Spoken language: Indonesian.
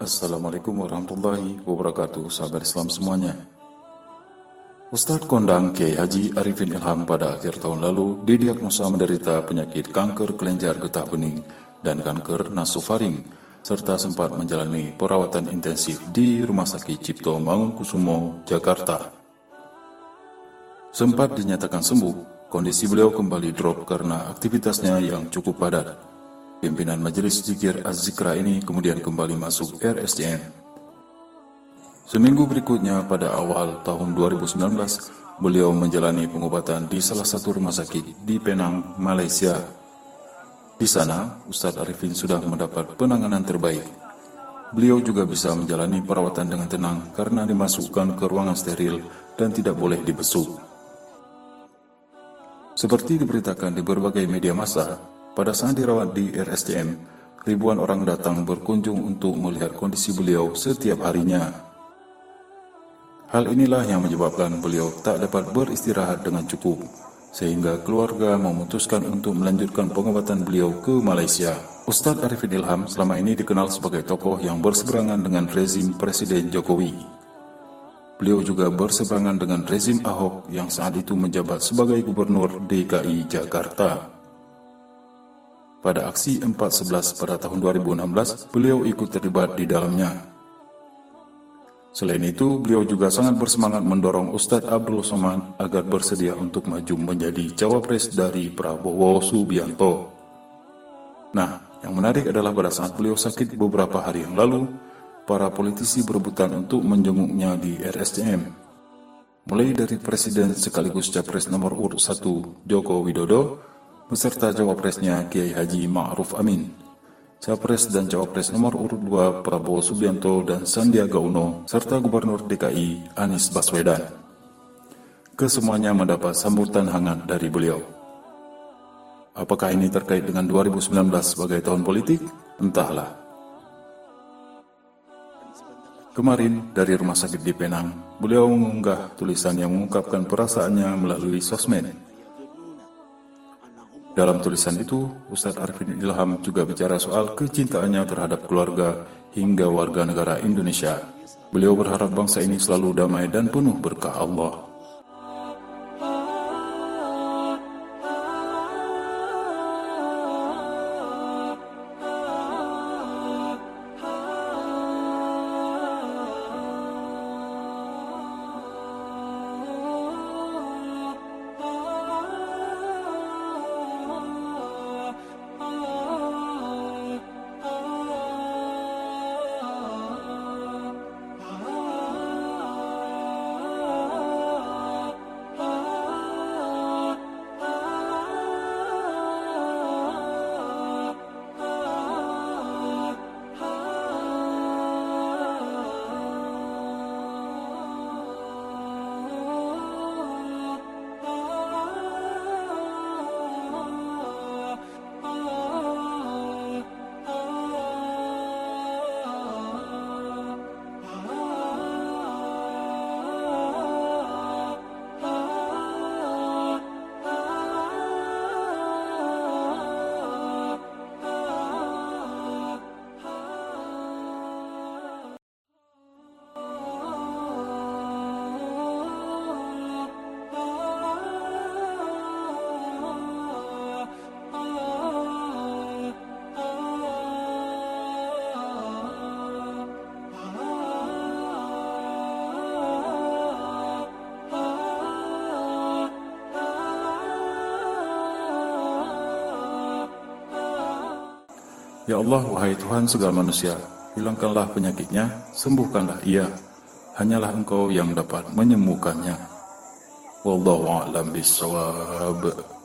Assalamualaikum warahmatullahi wabarakatuh, sahabat Islam semuanya. Ustadz kondang Kiai Haji Arifin Ilham pada akhir tahun lalu didiagnosa menderita penyakit kanker kelenjar getah bening dan kanker nasofaring, serta sempat menjalani perawatan intensif di Rumah Sakit Cipto Mangunkusumo, Jakarta. Sempat dinyatakan sembuh, kondisi beliau kembali drop karena aktivitasnya yang cukup padat. Pimpinan Majelis Zikir Az-Zikra ini kemudian kembali masuk RSCM. Seminggu berikutnya pada awal tahun 2019, beliau menjalani pengobatan di salah satu rumah sakit di Penang, Malaysia. Di sana, Ustadz Arifin sudah mendapat penanganan terbaik. Beliau juga bisa menjalani perawatan dengan tenang karena dimasukkan ke ruangan steril dan tidak boleh dibesuk. Seperti diberitakan di berbagai media massa, pada saat dirawat di RSCM, ribuan orang datang berkunjung untuk melihat kondisi beliau setiap harinya. Hal inilah yang menyebabkan beliau tak dapat beristirahat dengan cukup, sehingga keluarga memutuskan untuk melanjutkan pengobatan beliau ke Malaysia. Ustadz Arifin Ilham selama ini dikenal sebagai tokoh yang berseberangan dengan rezim Presiden Jokowi. Beliau juga berseberangan dengan rezim Ahok yang saat itu menjabat sebagai Gubernur DKI Jakarta. Pada aksi 4.11 pada tahun 2016, beliau ikut terlibat di dalamnya. Selain itu, beliau juga sangat bersemangat mendorong Ustadz Abdul Somad agar bersedia untuk maju menjadi cawapres dari Prabowo Subianto. Nah, yang menarik adalah pada saat beliau sakit beberapa hari yang lalu, para politisi berebutan untuk menjenguknya di RSCM. Mulai dari Presiden sekaligus Capres nomor urut 1 Joko Widodo, beserta cawapresnya Kiai Haji Ma'ruf Amin, Capres dan Cawapres nomor urut 2 Prabowo Subianto dan Sandiaga Uno, serta Gubernur DKI Anies Baswedan. Kesemuanya mendapat sambutan hangat dari beliau. Apakah ini terkait dengan 2019 sebagai tahun politik? Entahlah. Kemarin dari rumah sakit di Penang, beliau mengunggah tulisan yang mengungkapkan perasaannya melalui sosmed. Dalam tulisan itu, Ustadz Arifin Ilham juga bicara soal kecintaannya terhadap keluarga hingga warga negara Indonesia. Beliau berharap bangsa ini selalu damai dan penuh berkah Allah. Ya Allah, wahai Tuhan segala manusia, hilangkanlah penyakitnya, sembuhkanlah ia. Hanyalah Engkau yang dapat menyembuhkannya. Wallahu a'lam bishawab.